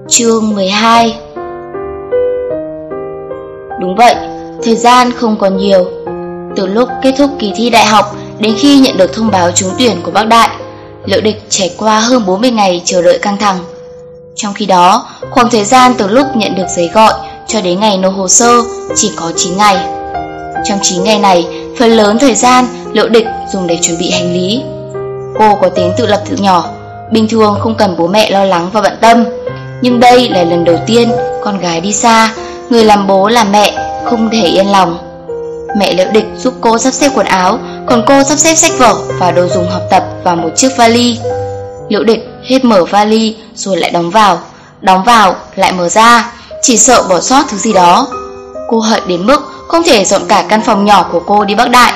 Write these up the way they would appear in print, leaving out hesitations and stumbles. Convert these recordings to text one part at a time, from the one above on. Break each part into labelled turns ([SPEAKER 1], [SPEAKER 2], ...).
[SPEAKER 1] Chương 12. Đúng vậy, thời gian không còn nhiều. Từ lúc kết thúc kỳ thi đại học đến khi nhận được thông báo trúng tuyển của Bắc Đại, Liễu Địch trải qua hơn 40 ngày chờ đợi căng thẳng. Trong khi đó, khoảng thời gian từ lúc nhận được giấy gọi cho đến ngày nộp hồ sơ chỉ có 9 ngày. Trong 9 ngày này, phần lớn thời gian Liễu Địch dùng để chuẩn bị hành lý. Cô có tính tự lập từ nhỏ, bình thường không cần bố mẹ lo lắng và bận tâm. Nhưng đây là lần đầu tiên con gái đi xa, người làm bố làm mẹ không thể yên lòng. Mẹ Liễu Địch giúp cô sắp xếp quần áo, còn cô sắp xếp sách vở và đồ dùng học tập vào một chiếc vali. Liễu Địch hết mở vali rồi lại đóng vào lại mở ra, chỉ sợ bỏ sót thứ gì đó. Cô hận đến mức không thể dọn cả căn phòng nhỏ của cô đi Bắc Đại.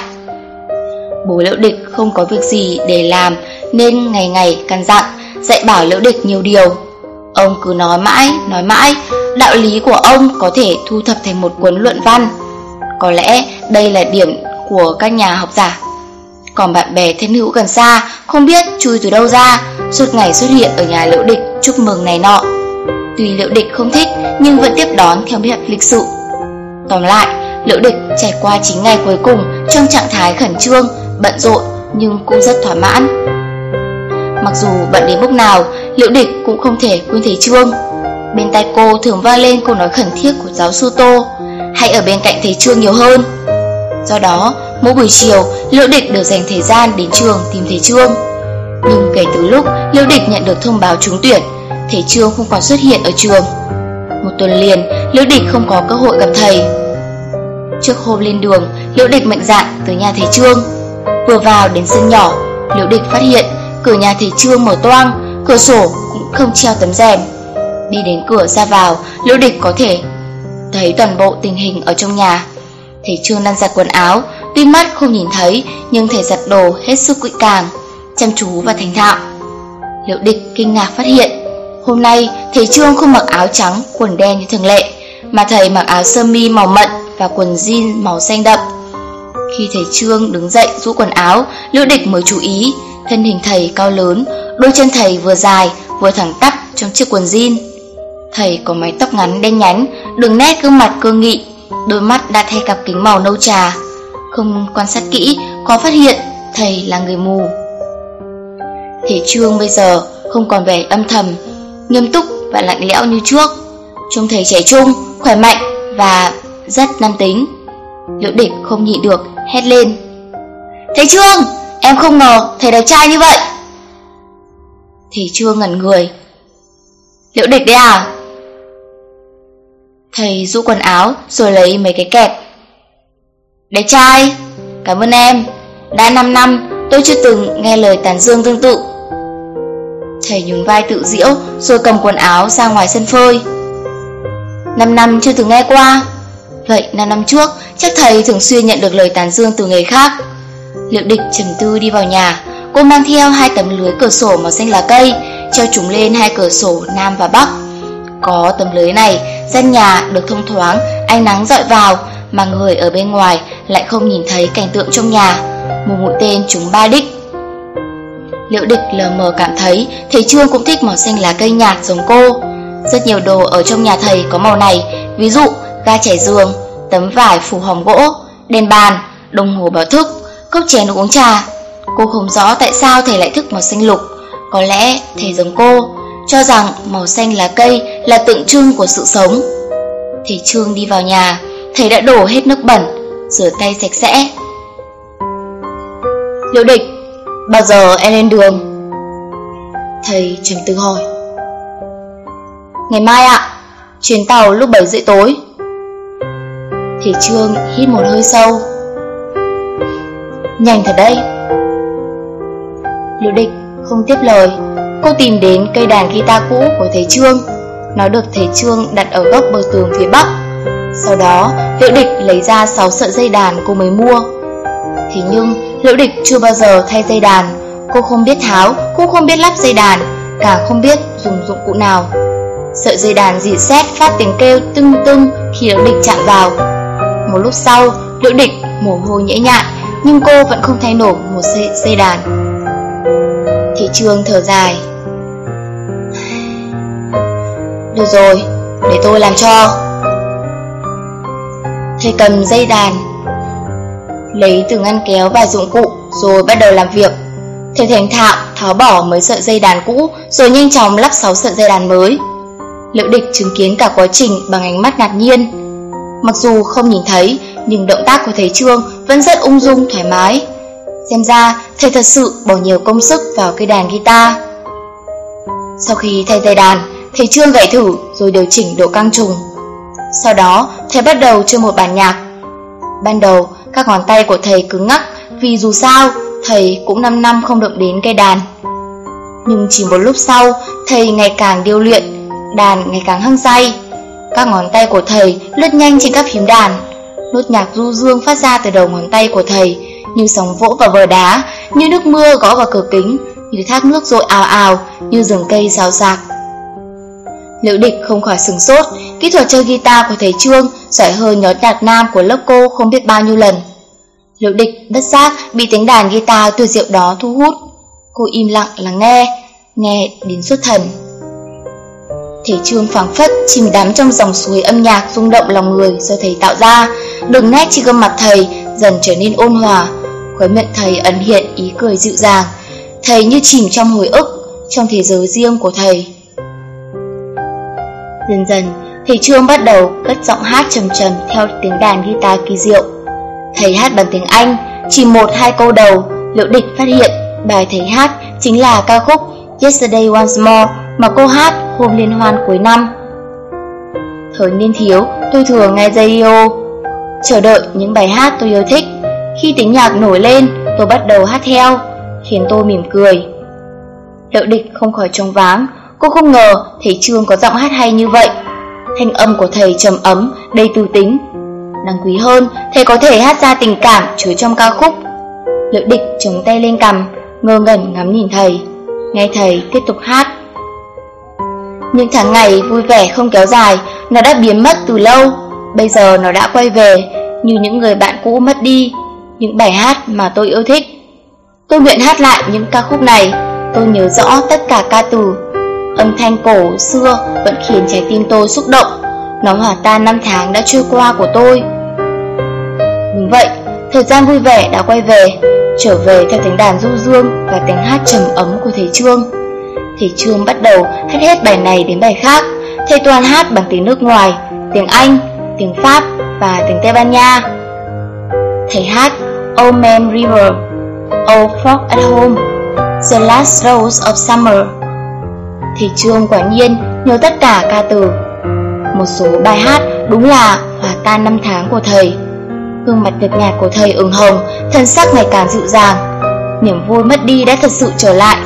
[SPEAKER 1] Bố Liễu Địch không có việc gì để làm nên ngày ngày căn dặn, dạy bảo Liễu Địch nhiều điều. Ông cứ nói mãi, đạo lý của ông có thể thu thập thành một cuốn luận văn. Có lẽ đây là điểm của các nhà học giả. Còn bạn bè thân hữu gần xa không biết chui từ đâu ra, suốt ngày xuất hiện ở nhà Liễu Địch chúc mừng này nọ. Tuy Liễu Địch không thích nhưng vẫn tiếp đón theo phép lịch sự. Tóm lại, Liễu Địch trải qua 9 ngày cuối cùng trong trạng thái khẩn trương, bận rộn nhưng cũng rất thỏa mãn. Mặc dù bận đến mức nào, Liễu Địch cũng không thể quên thầy Trương. Bên tai cô thường vang lên câu nói khẩn thiết của giáo sư Tô: hãy ở bên cạnh thầy Trương nhiều hơn. Do đó, mỗi buổi chiều, Liễu Địch đều dành thời gian đến trường tìm thầy Trương. Nhưng kể từ lúc Liễu Địch nhận được thông báo trúng tuyển, thầy Trương không còn xuất hiện ở trường. Một tuần liền, Liễu Địch không có cơ hội gặp thầy. Trước hôm lên đường, Liễu Địch mạnh dạn tới nhà thầy Trương. Vừa vào đến sân nhỏ, Liễu Địch phát hiện cửa nhà thầy Trương mở toang, cửa sổ cũng không treo tấm rèm. Đi đến cửa ra vào, Liễu Địch có thể thấy toàn bộ tình hình ở trong nhà. Thầy Trương đang giặt quần áo, tuy mắt không nhìn thấy nhưng thầy giặt đồ hết sức kỹ càng, chăm chú và thành thạo. Liễu Địch kinh ngạc phát hiện hôm nay thầy Trương không mặc áo trắng quần đen như thường lệ, mà thầy mặc áo sơ mi màu mận và quần jean màu xanh đậm. Khi thầy Trương đứng dậy rũ quần áo, Liễu Địch mới chú ý thân hình thầy cao lớn, đôi chân thầy vừa dài vừa thẳng tắp trong chiếc quần jean. Thầy có mái tóc ngắn đen nhánh, đường nét gương mặt cương nghị, đôi mắt đặt thay cặp kính màu nâu trà. Không quan sát kỹ, có phát hiện thầy là người mù. Thầy Trương bây giờ không còn vẻ âm thầm, nghiêm túc và lạnh lẽo như trước. Trông thầy trẻ trung, khỏe mạnh và rất nam tính. Liễu Địch không nhịn được hét lên: thầy Trương, em không ngờ thầy đẹp trai như vậy. Thầy Trương ngẩn người: Liễu Địch đấy à? Thầy rũ quần áo rồi lấy mấy cái kẹp: đẹp trai, cảm ơn em. Đã 5 năm tôi chưa từng nghe lời tán dương tương tự. Thầy nhún vai tự giễu rồi cầm quần áo ra ngoài sân phơi. 5 năm chưa từng nghe qua. Vậy 5 năm trước chắc thầy thường xuyên nhận được lời tán dương từ người khác. Liễu Địch trầm tư đi vào nhà. Cô mang theo 2 tấm lưới cửa sổ màu xanh lá cây, treo chúng lên 2 cửa sổ Nam và Bắc. Có tấm lưới này, gian nhà được thông thoáng, ánh nắng rọi vào, mà người ở bên ngoài lại không nhìn thấy cảnh tượng trong nhà. Một mũi tên trúng 3 đích. Liễu Địch lờ mờ cảm thấy thầy Trương cũng thích màu xanh lá cây nhạt giống cô. Rất nhiều đồ ở trong nhà thầy có màu này, ví dụ ga trải giường, tấm vải phủ hòm gỗ, đèn bàn, đồng hồ báo thức, cốc chén nước uống trà. Cô không rõ tại sao thầy lại thích màu xanh lục. Có lẽ thầy giống cô, cho rằng màu xanh lá cây là tượng trưng của sự sống. Thầy Trương đi vào nhà, thầy đã đổ hết nước bẩn, rửa tay sạch sẽ. Liễu Địch, bao giờ em lên đường? Thầy trầm tư hỏi. Ngày mai ạ, chuyến tàu lúc 7 rưỡi tối. Thầy Trương hít một hơi sâu. Nhanh thật đấy. Liễu Địch không tiếp lời. Cô tìm đến cây đàn guitar cũ của thầy Trương. Nó được thầy Trương đặt ở góc bờ tường phía bắc. Sau đó Liễu Địch lấy ra 6 sợi dây đàn cô mới mua. Thế nhưng Liễu Địch chưa bao giờ thay dây đàn. Cô không biết tháo, cũng không biết lắp dây đàn, càng không biết dùng dụng cụ nào. Sợi dây đàn rỉ sét phát tiếng kêu tưng tưng khi Liễu Địch chạm vào. Một lúc sau, Liễu Địch mồ hôi nhễ nhại, nhưng cô vẫn không thay nổi một dây đàn. Thầy Trương thở dài. Được Được rồi, để tôi làm cho. Thầy cầm dây đàn, lấy từ ngăn kéo vài dụng cụ rồi bắt đầu làm việc. Thầy thành thạo tháo bỏ mấy sợi dây đàn cũ rồi nhanh chóng lắp 6 sợi dây đàn mới. Liễu Địch chứng kiến cả quá trình bằng ánh mắt ngạc nhiên. Mặc dù không nhìn thấy, nhưng động tác của thầy Trương vẫn rất ung dung thoải mái. Xem ra thầy thật sự bỏ nhiều công sức vào cây đàn guitar. Sau khi thay dây đàn, thầy Trương gảy thử rồi điều chỉnh độ căng trùng. Sau đó thầy bắt đầu chơi một bản nhạc. Ban đầu các ngón tay của thầy cứng ngắc vì dù sao thầy cũng 5 năm không động đến cây đàn. Nhưng chỉ một lúc sau, thầy ngày càng điêu luyện, đàn ngày càng hăng say. Các ngón tay của thầy lướt nhanh trên các phím đàn. Nốt nhạc du dương phát ra từ đầu ngón tay của thầy, như sóng vỗ vào vờ đá, như nước mưa gõ vào cửa kính, như thác nước dội ào ào, như rừng cây xào xạc. Liễu Địch không khỏi sửng sốt, kỹ thuật chơi guitar của thầy Trương giỏi hơn nhóm nhạc nam của lớp cô không biết bao nhiêu lần. Liễu Địch bất giác bị tiếng đàn guitar tuyệt diệu đó thu hút. Cô im lặng lắng nghe đến xuất thần. Thầy Trương phảng phất chìm đắm trong dòng suối âm nhạc rung động lòng người do thầy tạo ra. Đường nét trên gương mặt thầy dần trở nên ôn hòa, khóe miệng thầy ẩn hiện ý cười dịu dàng. Thầy như chìm trong hồi ức, trong thế giới riêng của thầy. Dần dần, thầy Trương bắt đầu cất giọng hát trầm trầm theo tiếng đàn guitar kỳ diệu. Thầy hát bằng tiếng Anh, chỉ 1-2 câu đầu, Liễu Địch phát hiện bài thầy hát chính là ca khúc Yesterday Once More mà cô hát hôm liên hoan cuối năm. Thời niên thiếu, tôi thường nghe radio, chờ đợi những bài hát tôi yêu thích. Khi tiếng nhạc nổi lên, tôi bắt đầu hát theo, khiến tôi mỉm cười. Liễu Địch không khỏi choáng váng, cô không ngờ thầy Trương có giọng hát hay như vậy. Thanh âm của thầy trầm ấm, đầy tư tính. Đáng quý hơn, thầy có thể hát ra tình cảm chứa trong ca khúc. Liễu Địch chống tay lên cằm, ngơ ngẩn ngắm nhìn thầy, nghe thầy tiếp tục hát. Những tháng ngày vui vẻ không kéo dài, nó đã biến mất từ lâu. Bây giờ nó đã quay về, như những người bạn cũ mất đi, những bài hát mà tôi yêu thích. Tôi nguyện hát lại những ca khúc này. Tôi nhớ rõ tất cả ca từ. Âm thanh cổ xưa vẫn khiến trái tim tôi xúc động. Nó hòa tan năm tháng đã trôi qua của tôi. Đúng vậy, thời gian vui vẻ đã quay về, trở về theo tiếng đàn du dương và tiếng hát trầm ấm của thầy Trương. Thầy Trương bắt đầu hát hết bài này đến bài khác. Thầy toàn hát bằng tiếng nước ngoài, tiếng Anh, tiếng Pháp và tiếng Tây Ban Nha. Thầy hát Old Man River, Old Frog at Home, The Last Rose of Summer. Thầy Trương quả nhiên nhớ tất cả ca từ. Một số bài hát đúng là hòa tan năm tháng của thầy. Gương mặt nhợt nhạt của thầy ửng hồng, thân sắc ngày càng dịu dàng. Niềm vui mất đi đã thật sự trở lại.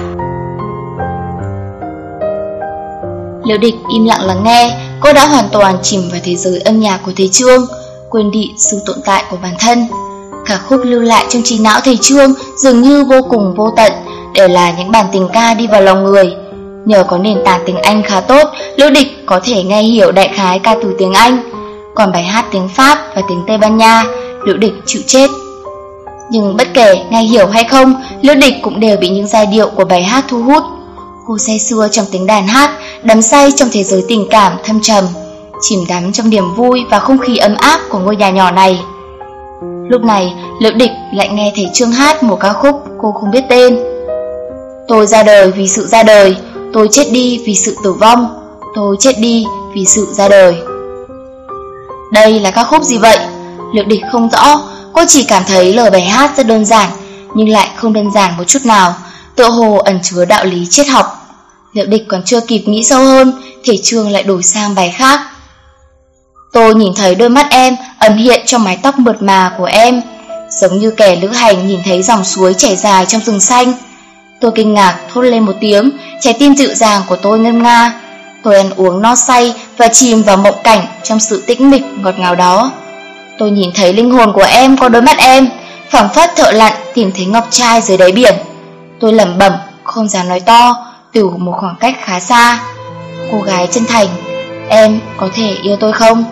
[SPEAKER 1] Liễu Địch im lặng lắng nghe. Cô đã hoàn toàn chìm vào thế giới âm nhạc của thầy Trương, quên đi sự tồn tại của bản thân. Cả khúc lưu lại trong trí não thầy Trương dường như vô cùng vô tận, đều là những bản tình ca đi vào lòng người. Nhờ có nền tảng tiếng Anh khá tốt, Liễu Địch có thể nghe hiểu đại khái ca từ tiếng Anh. Còn bài hát tiếng Pháp và tiếng Tây Ban Nha, Liễu Địch chịu chết. Nhưng bất kể nghe hiểu hay không, Liễu Địch cũng đều bị những giai điệu của bài hát thu hút. Cô say sưa trong tiếng đàn hát, đắm say trong thế giới tình cảm thâm trầm, chìm đắm trong niềm vui và không khí ấm áp của ngôi nhà nhỏ này. Lúc này, Liễu Địch lại nghe thầy Trương hát một ca khúc cô không biết tên. Tôi ra đời vì sự ra đời, tôi chết đi vì sự tử vong, tôi chết đi vì sự ra đời. Đây là ca khúc gì vậy? Liễu Địch không rõ, cô chỉ cảm thấy lời bài hát rất đơn giản, nhưng lại không đơn giản một chút nào, tựa hồ ẩn chứa đạo lý triết học. Liễu Địch còn chưa kịp nghĩ sâu hơn, thầy Trương lại đổi sang bài khác. Tôi nhìn thấy đôi mắt em ẩn hiện trong mái tóc mượt mà của em, giống như kẻ lữ hành nhìn thấy dòng suối chảy dài trong rừng xanh. Tôi kinh ngạc thốt lên một tiếng, trái tim dịu dàng của tôi ngân nga. Tôi ăn uống no say và chìm vào mộng cảnh trong sự tĩnh mịch ngọt ngào đó. Tôi nhìn thấy linh hồn của em qua đôi mắt em, phảng phất thợ lặn tìm thấy ngọc trai dưới đáy biển. Tôi lẩm bẩm, không dám nói to, từ một khoảng cách khá xa. Cô gái chân thành, em có thể yêu tôi không?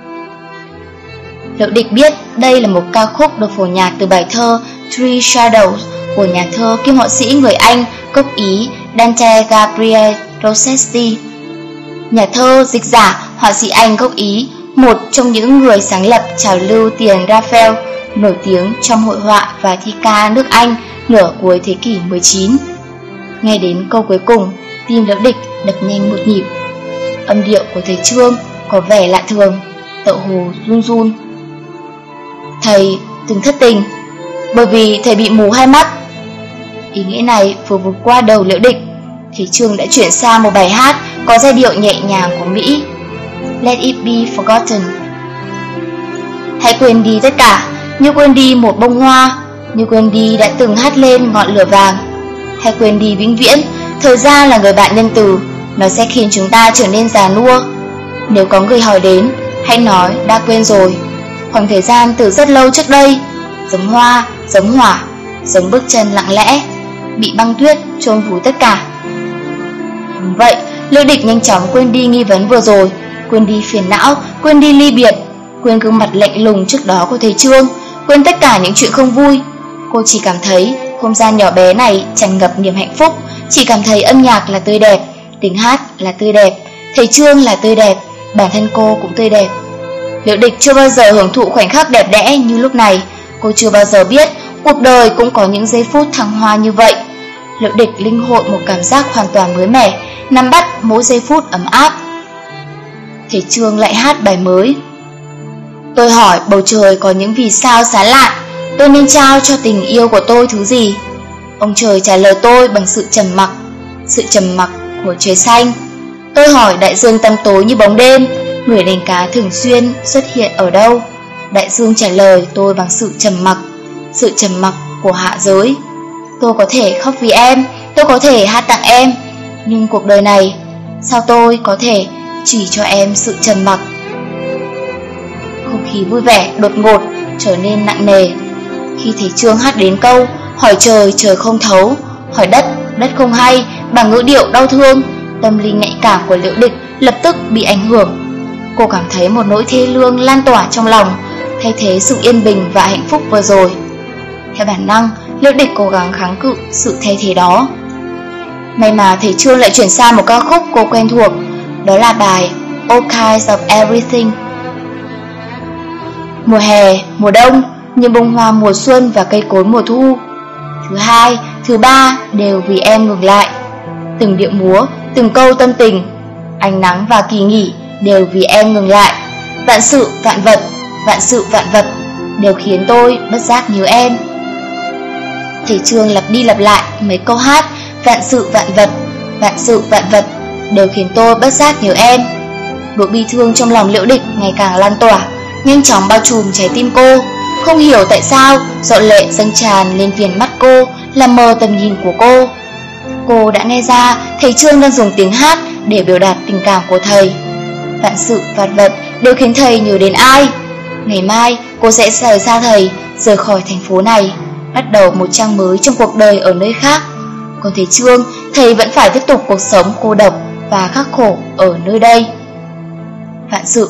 [SPEAKER 1] Liễu Địch biết đây là một ca khúc được phổ nhạc từ bài thơ Three Shadows của nhà thơ kiêm họa sĩ người Anh gốc Ý Dante Gabriel Rossetti. Nhà thơ, dịch giả, họa sĩ Anh gốc Ý, một trong những người sáng lập trào lưu tiền Raphael, nổi tiếng trong hội họa và thi ca nước Anh nửa cuối thế kỷ 19. Nghe đến câu cuối cùng, tim Liễu Địch đập nhanh một nhịp. Âm điệu của thầy Trương có vẻ lạ thường, tựa hồ run run. Thầy từng thất tình, bởi vì thầy bị mù hai mắt. Ý nghĩa này vừa vụt qua đầu Liễu Địch, thầy Trương đã chuyển sang một bài hát có giai điệu nhẹ nhàng của Mỹ, Let It Be Forgotten. Hãy quên đi tất cả, như quên đi một bông hoa, như quên đi đã từng hát lên ngọn lửa vàng. Hãy quên đi vĩnh viễn, thời gian là người bạn nhân từ, nó sẽ khiến chúng ta trở nên già nua. Nếu có người hỏi đến, hãy nói đã quên rồi. Khoảng thời gian từ rất lâu trước đây, giống hoa, giống hỏa, giống bước chân lặng lẽ, bị băng tuyết chôn vùi tất cả. Đúng vậy, Liễu Địch nhanh chóng quên đi nghi vấn vừa rồi, quên đi phiền não, quên đi ly biệt, quên gương mặt lạnh lùng trước đó của thầy Trương, quên tất cả những chuyện không vui. Cô chỉ cảm thấy không gian nhỏ bé này tràn ngập niềm hạnh phúc, chỉ cảm thấy âm nhạc là tươi đẹp, tiếng hát là tươi đẹp, thầy Trương là tươi đẹp, bản thân cô cũng tươi đẹp. Liễu Địch chưa bao giờ hưởng thụ khoảnh khắc đẹp đẽ như lúc này. Cô chưa bao giờ biết cuộc đời cũng có những giây phút thăng hoa như vậy. Liễu Địch linh hội một cảm giác hoàn toàn mới mẻ, nắm bắt mỗi giây phút ấm áp. Thầy Trương lại hát bài mới. Tôi hỏi bầu trời có những vì sao sáng lạ, tôi nên trao cho tình yêu của tôi thứ gì? Ông trời trả lời tôi bằng sự trầm mặc của trời xanh. Tôi hỏi đại dương tăm tối như bóng đêm, người đánh cá thường xuyên xuất hiện ở đâu? Đại dương trả lời tôi bằng sự trầm mặc của hạ giới. Tôi có thể khóc vì em, tôi có thể hát tặng em, nhưng cuộc đời này, sao tôi có thể chỉ cho em sự trầm mặc? Không khí vui vẻ đột ngột trở nên nặng nề khi thầy Trương hát đến câu hỏi trời, trời không thấu, hỏi đất, đất không hay, bằng ngữ điệu đau thương. Tâm lý nhạy cảm của Liễu Địch lập tức bị ảnh hưởng. Cô cảm thấy một nỗi thê lương lan tỏa trong lòng, thay thế sự yên bình và hạnh phúc vừa rồi. Theo bản năng, Liễu Địch cố gắng kháng cự sự thay thế đó. May mà thầy Trương lại chuyển sang một ca khúc cô quen thuộc, đó là bài All Kinds of Everything. Mùa hè, mùa đông, những bông hoa mùa xuân và cây cối mùa thu. Thứ hai, thứ ba đều vì em ngừng lại. Từng điệu múa, từng câu tâm tình, ánh nắng và kỳ nghỉ đều vì em ngừng lại. Vạn sự vạn vật đều khiến tôi bất giác nhớ em. Thầy Trương lặp đi lặp lại mấy câu hát vạn sự vạn vật đều khiến tôi bất giác nhớ em. Nỗi bi thương trong lòng Liễu Địch ngày càng lan tỏa, nhanh chóng bao trùm trái tim cô. Không hiểu tại sao giọt lệ dâng tràn lên viền mắt cô, làm mờ tầm nhìn của cô. Cô đã nghe ra thầy Trương đang dùng tiếng hát để biểu đạt tình cảm của thầy. Vạn sự vạn vật đều khiến thầy nhớ đến ai. Ngày mai cô sẽ rời xa thầy, rời khỏi thành phố này, bắt đầu một trang mới trong cuộc đời ở nơi khác. Còn thầy Trương, thầy vẫn phải tiếp tục cuộc sống cô độc và khắc khổ ở nơi đây. Vạn sự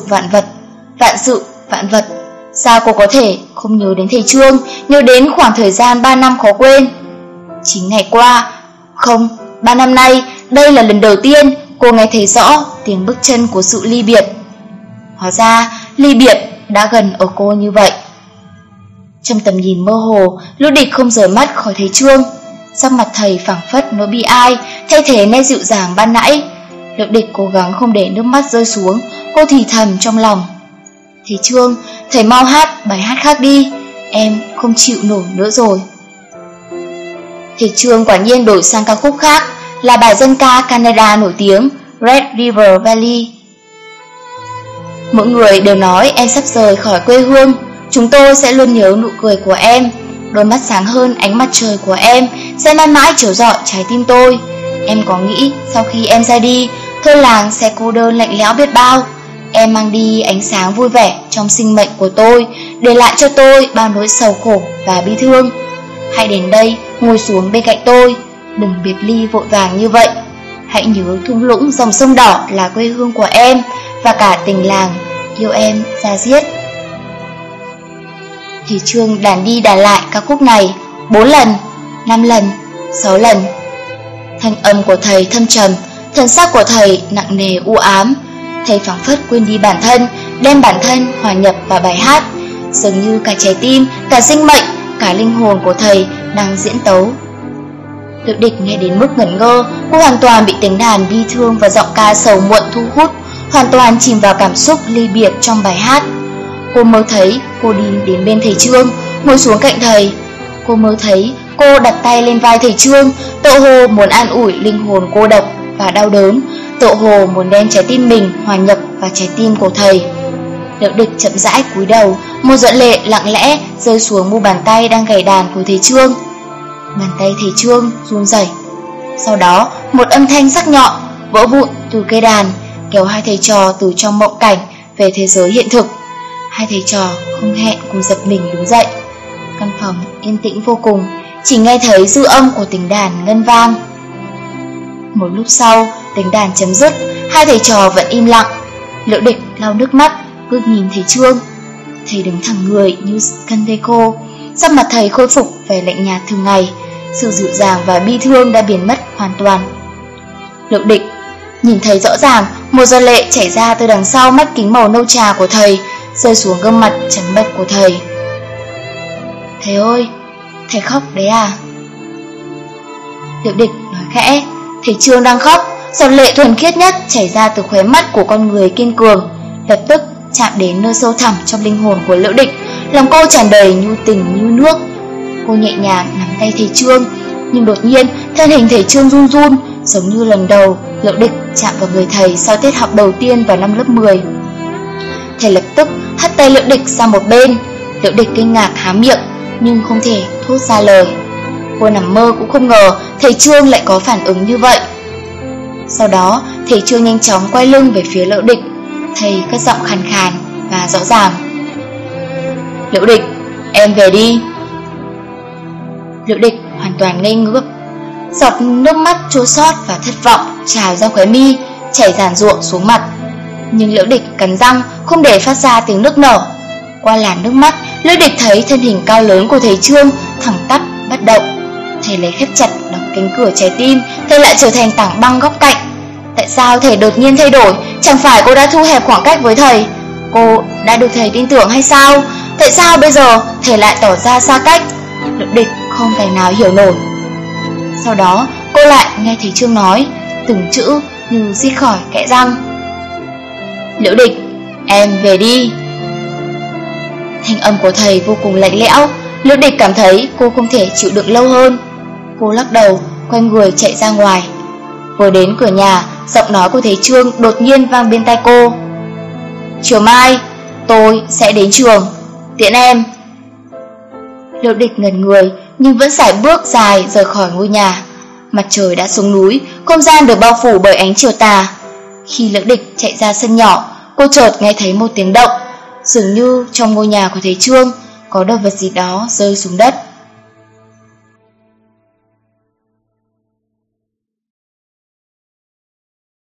[SPEAKER 1] vạn vật, sao cô có thể không nhớ đến thầy Trương, nhớ đến khoảng thời gian 3 năm khó quên? 9 ngày qua, không, 3 năm nay, đây là lần đầu tiên cô nghe thấy rõ tiếng bước chân của sự ly biệt. Hóa ra, ly biệt đã gần ở cô như vậy. Trong tầm nhìn mơ hồ, Liễu Địch không rời mắt khỏi thầy Trương. Sắc mặt thầy phảng phất nỗi bi ai, thay thế nét dịu dàng ban nãy. Liễu Địch cố gắng không để nước mắt rơi xuống, cô thì thầm trong lòng. Thầy Trương, thầy mau hát bài hát khác đi, em không chịu nổi nữa rồi. Thầy Trương quả nhiên đổi sang ca khúc khác, là bài dân ca Canada nổi tiếng Red River Valley. Mỗi người đều nói em sắp rời khỏi quê hương, chúng tôi sẽ luôn nhớ nụ cười của em, đôi mắt sáng hơn ánh mặt trời của em sẽ mãi mãi chiếu rọi trái tim tôi. Em có nghĩ sau khi em ra đi, thôn làng sẽ cô đơn lạnh lẽo biết bao. Em mang đi ánh sáng vui vẻ trong sinh mệnh của tôi, để lại cho tôi bao nỗi sầu khổ và bi thương. Hãy đến đây, ngồi xuống bên cạnh tôi, đừng biệt ly vội vàng như vậy. Hãy nhớ thung lũng dòng sông đỏ là quê hương của em, và cả tình làng yêu em da diết. Thầy Trương đàn đi đàn lại ca khúc này 4 lần, 5 lần, 6 lần. Thanh âm của thầy thâm trầm, thần sắc của thầy nặng nề u ám. Thầy phảng phất quên đi bản thân, đem bản thân hòa nhập vào bài hát, dường như cả trái tim, cả sinh mệnh, cả linh hồn của thầy đang diễn tấu. Liệu Địch nghe đến mức ngẩn ngơ, cô hoàn toàn bị tiếng đàn bi thương và giọng ca sầu muộn thu hút, hoàn toàn chìm vào cảm xúc ly biệt trong bài hát. Cô mơ thấy cô đi đến bên thầy Trương, ngồi xuống cạnh thầy. Cô mơ thấy cô đặt tay lên vai thầy Trương, tựa hồ muốn an ủi linh hồn cô độc và đau đớn, tựa hồ muốn đem trái tim mình hòa nhập vào trái tim của thầy. Liệu Địch chậm rãi cúi đầu, một giọt lệ lặng lẽ rơi xuống mu bàn tay đang gảy đàn của thầy Trương. Bàn tay thầy Trương run rẩy. Sau đó, một âm thanh sắc nhọn vỡ vụn từ cây đàn, kéo hai thầy trò từ trong mộng cảnh về thế giới hiện thực. Hai thầy trò không hẹn cùng giật mình đứng dậy. Căn phòng yên tĩnh vô cùng, chỉ nghe thấy dư âm của tiếng đàn ngân vang. Một lúc sau, tiếng đàn chấm dứt, hai thầy trò vẫn im lặng. Liễu Địch lau nước mắt, ngước nhìn thầy Trương. Thầy đứng thẳng người như cần thầy cô, sắc mặt thầy khôi phục vẻ lạnh nhạt thường ngày, sự dịu dàng và bi thương đã biến mất hoàn toàn. Liễu Địch nhìn thấy rõ ràng một giọt lệ chảy ra từ đằng sau mắt kính màu nâu trà của thầy, rơi xuống gương mặt trắng bệch của thầy. Thầy ơi, thầy khóc đấy à? Liễu Địch nói khẽ. Thầy Trương đang khóc, giọt lệ thuần khiết nhất chảy ra từ khóe mắt của con người kiên cường, lập tức chạm đến nơi sâu thẳm trong linh hồn của Liễu Địch. Lòng cô tràn đầy nhu tình như nước. Cô nhẹ nhàng nắm tay thầy Trương, nhưng đột nhiên thân hình thầy Trương run run, giống như lần đầu Liễu Địch chạm vào người thầy sau tiết học đầu tiên vào năm lớp 10. Thầy lập tức hất tay Liễu Địch sang một bên. Liễu Địch kinh ngạc há miệng, nhưng không thể thốt ra lời. Cô nằm mơ cũng không ngờ thầy Trương lại có phản ứng như vậy. Sau đó, thầy Trương nhanh chóng quay lưng về phía Liễu Địch. Thầy cất giọng khàn khàn và rõ ràng. Liễu Địch, em về đi. Liễu Địch hoàn toàn ngây ngốc. Giọt nước mắt chua xót và thất vọng trào ra khóe mi, chảy ràn ruộng xuống mặt. Nhưng Liễu Địch cắn răng không để phát ra tiếng nức nở. Qua làn nước mắt, Liễu Địch thấy thân hình cao lớn của thầy Trương thẳng tắp bất động. Thầy lấy khép chặt đóng cánh cửa trái tim, thầy lại trở thành tảng băng góc cạnh. Tại sao thầy đột nhiên thay đổi? Chẳng phải cô đã thu hẹp khoảng cách với thầy? Cô đã được thầy tin tưởng hay sao? Tại sao bây giờ thầy lại tỏ ra xa cách? Liễu Địch không tài nào hiểu nổi. Sau đó cô lại nghe thầy Trương nói từng chữ như rít khỏi kẽ răng. Liễu Địch, em về đi. Thanh âm của thầy vô cùng lạnh lẽo. Liễu Địch cảm thấy cô không thể chịu đựng lâu hơn. Cô lắc đầu, quay người chạy ra ngoài. Vừa đến cửa nhà, giọng nói của thầy Trương đột nhiên vang bên tai cô. Chiều mai, tôi sẽ đến trường, tiễn em. Liễu Địch ngẩn người, nhưng vẫn sải bước dài rời khỏi ngôi nhà. Mặt trời đã xuống núi, không gian được bao phủ bởi ánh chiều tà. Khi Liễu Địch chạy ra sân nhỏ, cô chợt nghe thấy một tiếng động, dường như trong ngôi nhà của thầy Trương có đồ vật gì đó rơi xuống đất.